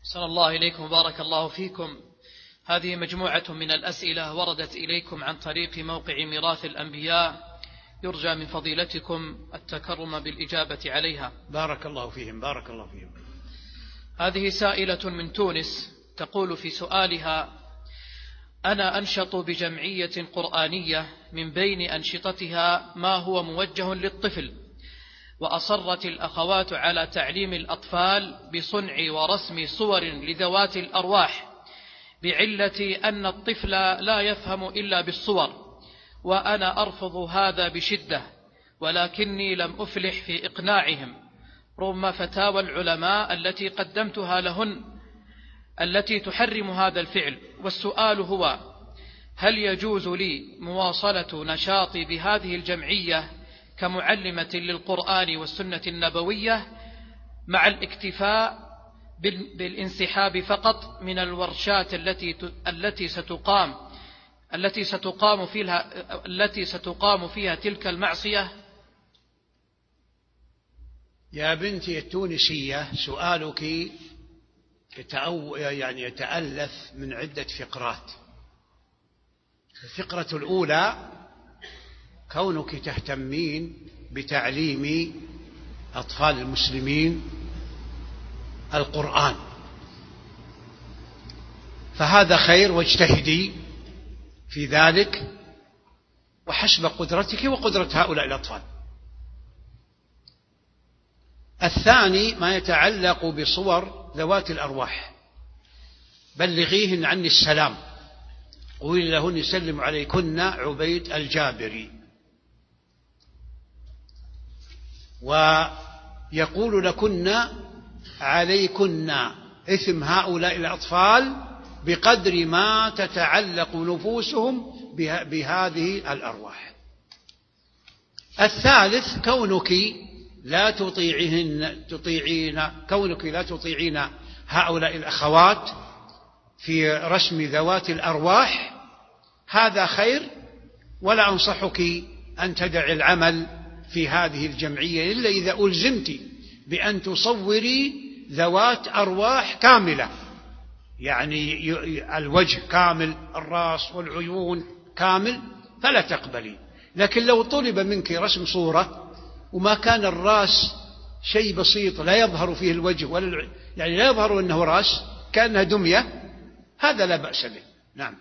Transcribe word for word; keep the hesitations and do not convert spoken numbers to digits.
أحسن الله إليكم وبارك الله فيكم. هذه مجموعة من الأسئلة وردت إليكم عن طريق موقع ميراث الأنبياء، يرجى من فضيلتكم التكرم بالإجابة عليها. بارك الله فيهم بارك الله فيهم. هذه سائلة من تونس تقول في سؤالها: أنا أنشط بجمعية قرآنية، من بين أنشطتها ما هو موجه للطفل، وأصرت الأخوات على تعليم الأطفال بصنع ورسم صور لذوات الأرواح، بعلة أن الطفل لا يفهم إلا بالصور، وأنا أرفض هذا بشدة، ولكني لم أفلح في إقناعهم رغم فتاوى العلماء التي قدمتها لهن التي تحرم هذا الفعل. والسؤال هو: هل يجوز لي مواصلة نشاطي بهذه الجمعية كمعلمة للقرآن والسنة النبوية مع الاكتفاء بالانسحاب فقط من الورشات التي التي ستقام التي ستقام فيها التي ستقام فيها تلك المعصية؟ يا بنتي التونسية، سؤالك يتأو يعني يتألف من عدة فقرات. الفقرة الأولى: كونك تهتمين بتعليم أطفال المسلمين القرآن، فهذا خير، واجتهدي في ذلك وحسب قدرتك وقدرة هؤلاء الأطفال. الثاني ما يتعلق بصور ذوات الأرواح، بلغيهن عني السلام، قولي لهن يسلم عليكن عبيد الجابري، ويقول لكن عليكن إثم هؤلاء الأطفال بقدر ما تتعلق نفوسهم بهذه الأرواح. الثالث: كونك لا تطيعهن تطيعين كونك لا تطيعين هؤلاء الأخوات في رسم ذوات الأرواح، هذا خير، ولا أنصحك أن تدع العمل في هذه الجمعية إلا إذا ألزمت بأن تصوري ذوات أرواح كاملة، يعني الوجه كامل، الرأس والعيون كامل، فلا تقبلي. لكن لو طلب منك رسم صورة وما كان الرأس شيء بسيط لا يظهر فيه الوجه ولا يعني لا يظهر أنه رأس، كأنها دمية، هذا لا بأس به. نعم.